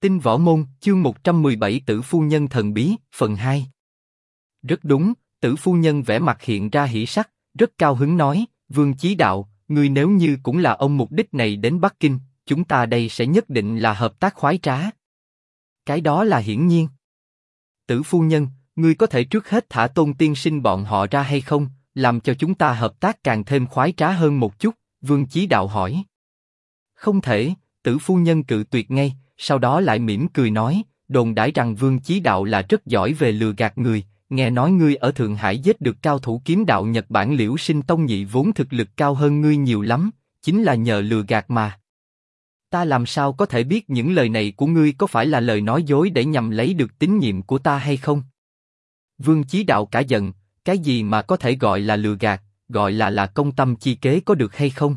Tinh Võ Môn, chương 117 Tử Phu Nhân thần bí, phần 2. Rất đúng, Tử Phu Nhân vẻ mặt hiện ra hỉ sắc, rất cao hứng nói, Vương Chí Đạo, ngươi nếu như cũng là ông mục đích này đến Bắc Kinh, chúng ta đây sẽ nhất định là hợp tác khoái trá. Cái đó là hiển nhiên. Tử Phu Nhân, ngươi có thể trước hết thả Tôn tiên sinh bọn họ ra hay không, làm cho chúng ta hợp tác càng thêm khoái trá hơn một chút, Vương Chí Đạo hỏi. Không thể, Tử Phu Nhân cự tuyệt ngay. Sau đó lại mỉm cười nói, đồn đãi rằng Vương Chí Đạo là rất giỏi về lừa gạt người, nghe nói ngươi ở Thượng Hải giết được cao thủ kiếm đạo Nhật Bản Liễu Sinh Tông Nhị vốn thực lực cao hơn ngươi nhiều lắm, chính là nhờ lừa gạt mà. Ta làm sao có thể biết những lời này của ngươi có phải là lời nói dối để nhằm lấy được tín nhiệm của ta hay không? Vương Chí Đạo cả giận, cái gì mà có thể gọi là lừa gạt, gọi là công tâm chi kế có được hay không?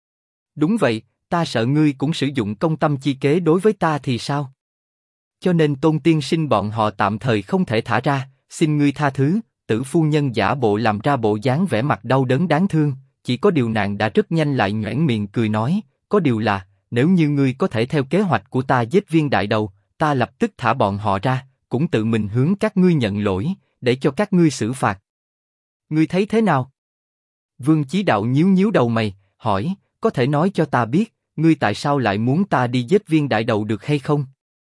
Đúng vậy. Ta sợ ngươi cũng sử dụng công tâm chi kế đối với ta thì sao? Cho nên Tôn tiên sinh bọn họ tạm thời không thể thả ra, xin ngươi tha thứ. Tử Phu Nhân giả bộ làm ra bộ dáng vẻ mặt đau đớn đáng thương, chỉ có điều nàng đã rất nhanh lại nhoẻn miệng cười nói, có điều là, nếu như ngươi có thể theo kế hoạch của ta giết Viên Đại Đầu, ta lập tức thả bọn họ ra, cũng tự mình hướng các ngươi nhận lỗi, để cho các ngươi xử phạt. Ngươi thấy thế nào? Vương Chí Đạo nhíu nhíu đầu mày, hỏi, có thể nói cho ta biết, ngươi tại sao lại muốn ta đi giết Viên Đại Đầu được hay không?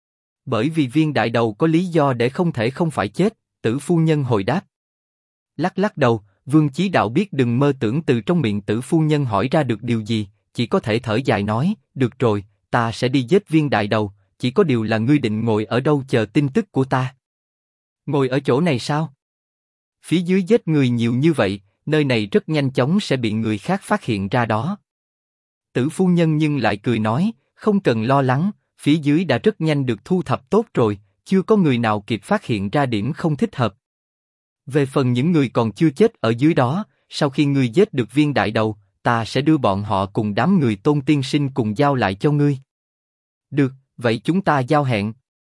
Bởi vì Viên Đại Đầu có lý do để không thể không phải chết, Tử Phu Nhân hồi đáp. Lắc lắc đầu, Vương Chí Đạo biết đừng mơ tưởng từ trong miệng Tử Phu Nhân hỏi ra được điều gì, chỉ có thể thở dài nói, được rồi, ta sẽ đi giết Viên Đại Đầu, chỉ có điều là ngươi định ngồi ở đâu chờ tin tức của ta? Ngồi ở chỗ này sao? Phía dưới giết người nhiều như vậy, nơi này rất nhanh chóng sẽ bị người khác phát hiện ra đó. Tử Phu Nhân nhưng lại cười nói, không cần lo lắng, phía dưới đã rất nhanh được thu thập tốt rồi, chưa có người nào kịp phát hiện ra điểm không thích hợp. Về phần những người còn chưa chết ở dưới đó, sau khi ngươi giết được Viên Đại Đầu, ta sẽ đưa bọn họ cùng đám người Tôn tiên sinh cùng giao lại cho ngươi. Được, vậy chúng ta giao hẹn.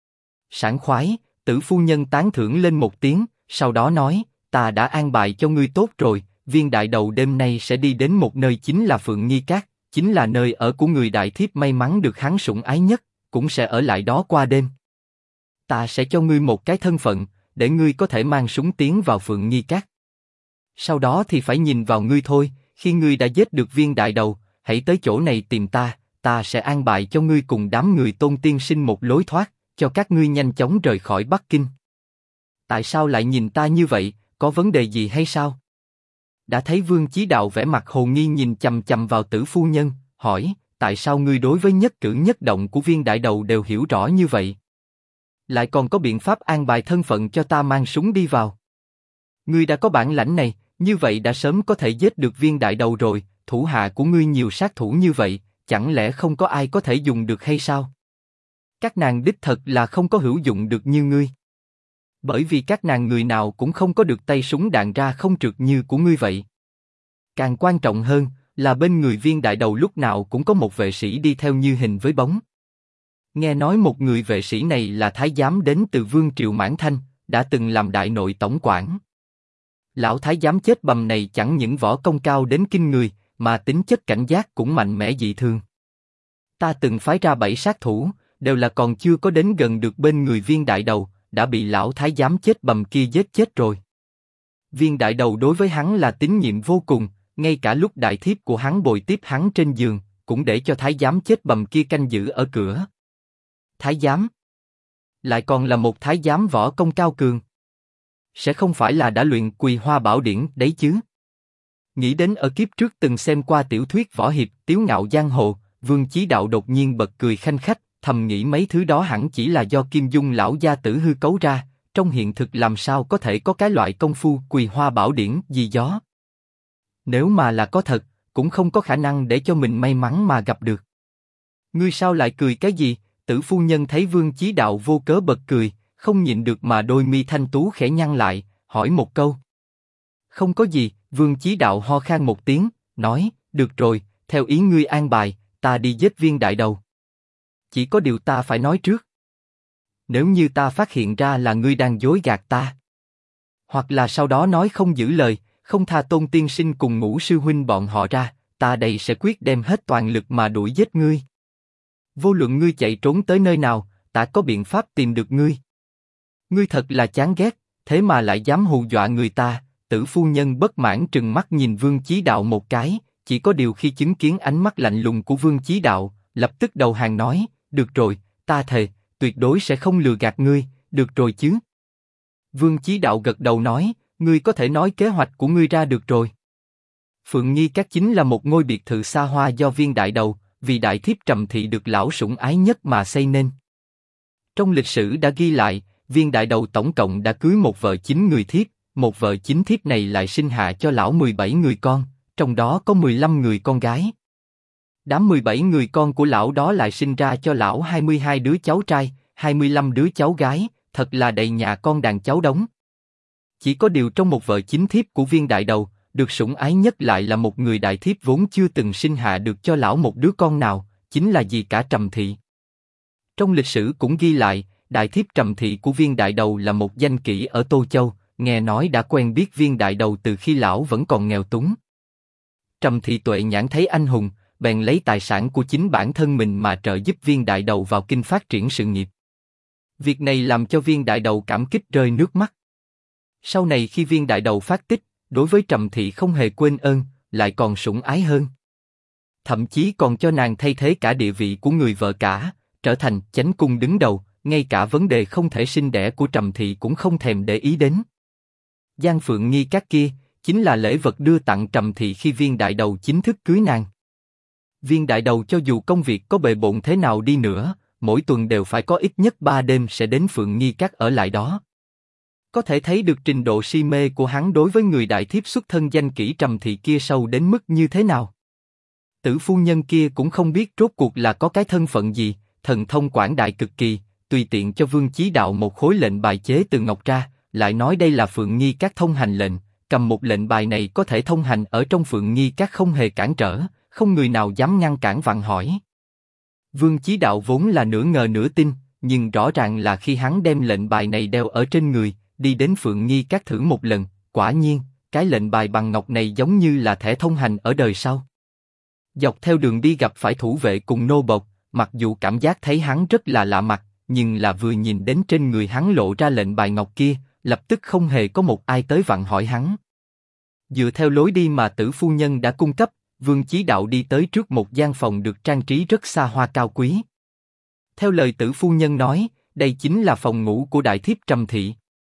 Sảng khoái, Tử Phu Nhân tán thưởng lên một tiếng, sau đó nói, ta đã an bài cho ngươi tốt rồi, Viên Đại Đầu đêm nay sẽ đi đến một nơi chính là Phượng Nghi Các. Chính là nơi ở của người đại thiếp may mắn được hắn sủng ái nhất, cũng sẽ ở lại đó qua đêm. Ta sẽ cho ngươi một cái thân phận, để ngươi có thể mang súng tiến vào Phượng Nghi Các. Sau đó thì phải nhìn vào ngươi thôi, khi ngươi đã giết được Viên Đại Đầu, hãy tới chỗ này tìm ta, ta sẽ an bài cho ngươi cùng đám người Tôn tiên sinh một lối thoát, cho các ngươi nhanh chóng rời khỏi Bắc Kinh. Tại sao lại nhìn ta như vậy, có vấn đề gì hay sao? Đã thấy Vương Chí Đạo vẻ mặt hồ nghi nhìn chằm chằm vào Tử Phu Nhân, hỏi, tại sao ngươi đối với nhất cử nhất động của Viên Đại Đầu đều hiểu rõ như vậy? Lại còn có biện pháp an bài thân phận cho ta mang súng đi vào? Ngươi đã có bản lãnh này, như vậy đã sớm có thể giết được Viên Đại Đầu rồi, thủ hạ của ngươi nhiều sát thủ như vậy, chẳng lẽ không có ai có thể dùng được hay sao? Các nàng đích thật là không có hữu dụng được như ngươi. Bởi vì các nàng người nào cũng không có được tay súng đạn ra không trượt như của ngươi vậy. Càng quan trọng hơn là bên người Viên Đại Đầu lúc nào cũng có một vệ sĩ đi theo như hình với bóng. Nghe nói một người vệ sĩ này là thái giám đến từ Vương Triều Mãn Thanh, đã từng làm đại nội tổng quản. Lão thái giám chết bầm này chẳng những võ công cao đến kinh người, mà tính chất cảnh giác cũng mạnh mẽ dị thường. Ta từng phái ra 7 sát thủ, đều là còn chưa có đến gần được bên người Viên Đại Đầu, đã bị lão thái giám chết bầm kia giết chết rồi. Viên Đại Đầu đối với hắn là tín nhiệm vô cùng, ngay cả lúc đại thiếp của hắn bồi tiếp hắn trên giường, cũng để cho thái giám chết bầm kia canh giữ ở cửa. Thái giám? Lại còn là một thái giám võ công cao cường. Sẽ không phải là đã luyện Quỳ Hoa Bảo Điển đấy chứ? Nghĩ đến ở kiếp trước từng xem qua tiểu thuyết võ hiệp Tiếu Ngạo Giang Hồ, Vương Chí Đạo đột nhiên bật cười khanh khách, thầm nghĩ mấy thứ đó hẳn chỉ là do Kim Dung lão gia tử hư cấu ra, trong hiện thực làm sao có thể có cái loại công phu Quỳ Hoa Bảo Điển gì đó. Nếu mà là có thật, cũng không có khả năng để cho mình may mắn mà gặp được. Ngươi sao lại cười cái gì? Tử Phu Nhân thấy Vương Chí Đạo vô cớ bật cười, không nhịn được mà đôi mi thanh tú khẽ nhăn lại, hỏi một câu. Không có gì, Vương Chí Đạo ho khan một tiếng, nói, được rồi, theo ý ngươi an bài, ta đi giết Viên Đại Đầu. Chỉ có điều ta phải nói trước. Nếu như ta phát hiện ra là ngươi đang dối gạt ta, hoặc là sau đó nói không giữ lời, không tha Tôn tiên sinh cùng Ngũ sư huynh bọn họ ra, ta đây sẽ quyết đem hết toàn lực mà đuổi giết ngươi. Vô luận ngươi chạy trốn tới nơi nào, ta có biện pháp tìm được ngươi. Ngươi thật là chán ghét, thế mà lại dám hù dọa người ta. Tử phu nhân bất mãn trừng mắt nhìn Vương Chí Đạo một cái, chỉ có điều khi chứng kiến ánh mắt lạnh lùng của Vương Chí Đạo, lập tức đầu hàng nói, được rồi, ta thề, tuyệt đối sẽ không lừa gạt ngươi, được rồi chứ. Vương Chí Đạo gật đầu nói, ngươi có thể nói kế hoạch của ngươi ra được rồi. Phượng Nghi Các chính là một ngôi biệt thự xa hoa do Viên Đại Đầu, vì đại thiếp Trầm Thị được lão sủng ái nhất mà xây nên. Trong lịch sử đã ghi lại, Viên Đại Đầu tổng cộng đã cưới một vợ 9 người thiếp, một vợ 9 thiếp này lại sinh hạ cho lão 17 người con, trong đó có 15 người con gái. Đám 17 người con của lão đó lại sinh ra cho lão 22 đứa cháu trai, 25 đứa cháu gái, thật là đầy nhà con đàn cháu đống. Chỉ có điều trong một vợ 9 thiếp của Viên Đại Đầu, được sủng ái nhất lại là một người đại thiếp vốn chưa từng sinh hạ được cho lão một đứa con nào, chính là dì cả Trầm Thị. Trong lịch sử cũng ghi lại, đại thiếp Trầm Thị của Viên Đại Đầu là một danh kỹ ở Tô Châu, nghe nói đã quen biết Viên Đại Đầu từ khi lão vẫn còn nghèo túng. Trầm Thị tuệ nhãn thấy anh hùng, bèn lấy tài sản của chính bản thân mình mà trợ giúp Viên Đại Đầu vào kinh phát triển sự nghiệp. Việc này làm cho Viên Đại Đầu cảm kích rơi nước mắt. Sau này khi Viên Đại Đầu phát tích, đối với Trầm Thị không hề quên ơn, lại còn sủng ái hơn. Thậm chí còn cho nàng thay thế cả địa vị của người vợ cả, trở thành chánh cung đứng đầu, ngay cả vấn đề không thể sinh đẻ của Trầm Thị cũng không thèm để ý đến. Giang Phượng Nghi Các kia, chính là lễ vật đưa tặng Trầm Thị khi Viên Đại Đầu chính thức cưới nàng. Viên Đại Đầu cho dù công việc có bề bộn thế nào đi nữa, mỗi tuần đều phải có ít nhất 3 đêm sẽ đến Phượng Nghi Các ở lại đó. Có thể thấy được trình độ si mê của hắn đối với người đại thiếp xuất thân danh kỹ Trầm Thị kia sâu đến mức như thế nào. Tử phu nhân kia cũng không biết rốt cuộc là có cái thân phận gì, thần thông quảng đại cực kỳ, tùy tiện cho Vương Chí Đạo một khối lệnh bài chế từ ngọc ra, lại nói đây là Phượng Nghi Các thông hành lệnh, cầm một lệnh bài này có thể thông hành ở trong Phượng Nghi Các không hề cản trở, không người nào dám ngăn cản vặn hỏi. Vương Chí Đạo vốn là nửa ngờ nửa tin, nhưng rõ ràng là khi hắn đem lệnh bài này đeo ở trên người, đi đến Phượng Nghi Các thử một lần, quả nhiên, cái lệnh bài bằng ngọc này giống như là thẻ thông hành ở đời sau. Dọc theo đường đi gặp phải thủ vệ cùng nô bộc, mặc dù cảm giác thấy hắn rất là lạ mặt, nhưng là vừa nhìn đến trên người hắn lộ ra lệnh bài ngọc kia, lập tức không hề có một ai tới vặn hỏi hắn. Dựa theo lối đi mà Tử phu nhân đã cung cấp, Vương Chí Đạo đi tới trước một gian phòng được trang trí rất xa hoa cao quý. Theo lời Tử phu nhân nói, đây chính là phòng ngủ của đại thiếp Trầm Thị.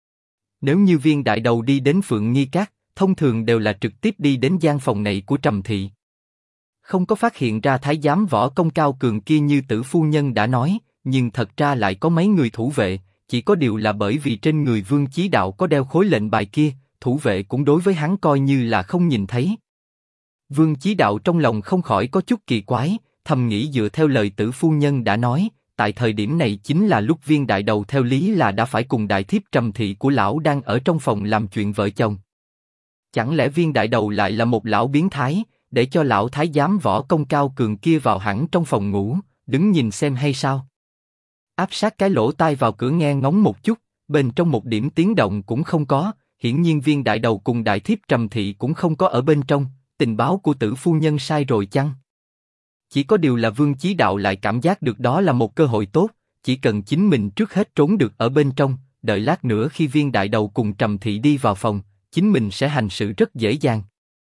Nếu như Viên Đại Đầu đi đến Phượng Nghi Các, thông thường đều là trực tiếp đi đến gian phòng này của Trầm Thị. Không có phát hiện ra thái giám võ công cao cường kia như Tử phu nhân đã nói, nhưng thật ra lại có mấy người thủ vệ, chỉ có điều là bởi vì trên người Vương Chí Đạo có đeo khối lệnh bài kia, thủ vệ cũng đối với hắn coi như là không nhìn thấy. Vương Chí Đạo trong lòng không khỏi có chút kỳ quái, thầm nghĩ dựa theo lời Tử phu nhân đã nói, tại thời điểm này chính là lúc Viên Đại Đầu theo lý là đã phải cùng đại thiếp Trầm Thị của lão đang ở trong phòng làm chuyện vợ chồng. Chẳng lẽ Viên Đại Đầu lại là một lão biến thái, để cho lão thái giám võ công cao cường kia vào hẳn trong phòng ngủ, đứng nhìn xem hay sao? Áp sát cái lỗ tai vào cửa nghe ngóng một chút, bên trong một điểm tiếng động cũng không có, hiển nhiên Viên Đại Đầu cùng đại thiếp Trầm Thị cũng không có ở bên trong, tình báo của Tử phu nhân sai rồi chăng? Chỉ có điều là Vương Chí Đạo lại cảm giác được đó là một cơ hội tốt, chỉ cần chính mình trước hết trốn được ở bên trong, đợi lát nữa khi Viên Đại Đầu cùng Trầm Thị đi vào phòng, chính mình sẽ hành sự rất dễ dàng.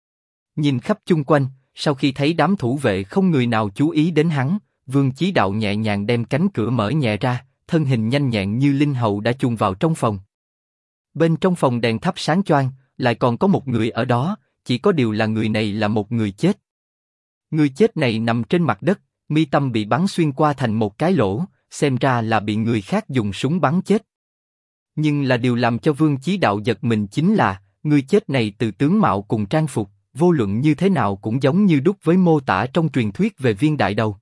Nhìn khắp chung quanh, sau khi thấy đám thủ vệ không người nào chú ý đến hắn, Vương Chí Đạo nhẹ nhàng đem cánh cửa mở nhẹ ra, thân hình nhanh nhẹn như linh hầu đã chui vào trong phòng. Bên trong phòng đèn thắp sáng choang, lại còn có một người ở đó, chỉ có điều là người này là một người chết. Người chết này nằm trên mặt đất, mi tâm bị bắn xuyên qua thành một cái lỗ, xem ra là bị người khác dùng súng bắn chết. Nhưng là điều làm cho Vương Chí Đạo giật mình chính là, người chết này từ tướng mạo cùng trang phục, vô luận như thế nào cũng giống như đúc với mô tả trong truyền thuyết về Viên Đại Đầu.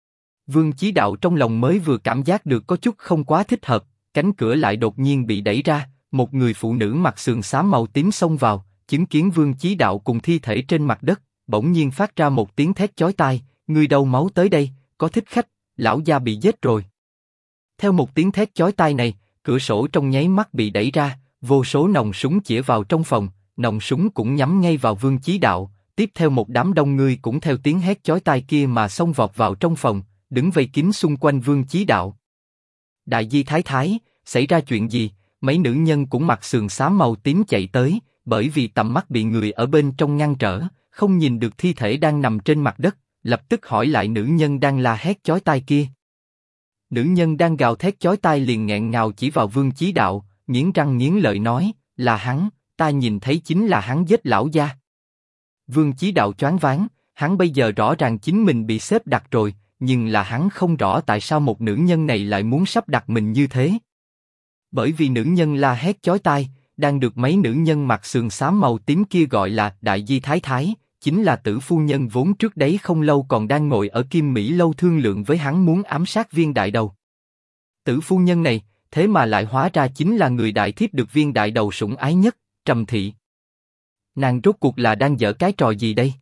Vương Chí Đạo trong lòng mới vừa cảm giác được có chút không quá thích hợp, cánh cửa lại đột nhiên bị đẩy ra, một người phụ nữ mặc sườn xám màu tím xông vào, chứng kiến Vương Chí Đạo cùng thi thể trên mặt đất, bỗng nhiên phát ra một tiếng thét chói tai, người đâu máu tới đây, có thích khách, lão gia bị giết rồi. Theo một tiếng thét chói tai này, cửa sổ trong nháy mắt bị đẩy ra, vô số nòng súng chĩa vào trong phòng, nòng súng cũng nhắm ngay vào Vương Chí Đạo, tiếp theo một đám đông người cũng theo tiếng hét chói tai kia mà xông vọt vào trong phòng, đứng vây kín xung quanh Vương Chí Đạo. đại di thái thái, xảy ra chuyện gì? Mấy nữ nhân cũng mặc sườn xám màu tím chạy tới, bởi vì tầm mắt bị người ở bên trong ngăn trở, không nhìn được thi thể đang nằm trên mặt đất, lập tức hỏi lại nữ nhân đang la hét chói tai kia. Nữ nhân đang gào thét chói tai liền nghẹn ngào chỉ vào Vương Chí Đạo, nghiến răng nghiến lợi nói, là hắn, ta nhìn thấy chính là hắn giết lão gia. Vương Chí Đạo choáng váng, hắn bây giờ rõ ràng chính mình bị xếp đặt rồi, nhưng là hắn không rõ tại sao một nữ nhân này lại muốn sắp đặt mình như thế. Bởi vì nữ nhân la hét chói tai, đang được mấy nữ nhân mặc sườn xám màu tím kia gọi là đại di thái thái, chính là Tử phu nhân vốn trước đấy không lâu còn đang ngồi ở Kim Mỹ lâu thương lượng với hắn muốn ám sát Viên Đại Đầu. Tử phu nhân này, thế mà lại hóa ra chính là người đại thiếp được Viên Đại Đầu sủng ái nhất, Trầm Thị. Nàng rốt cuộc là đang giở cái trò gì đây?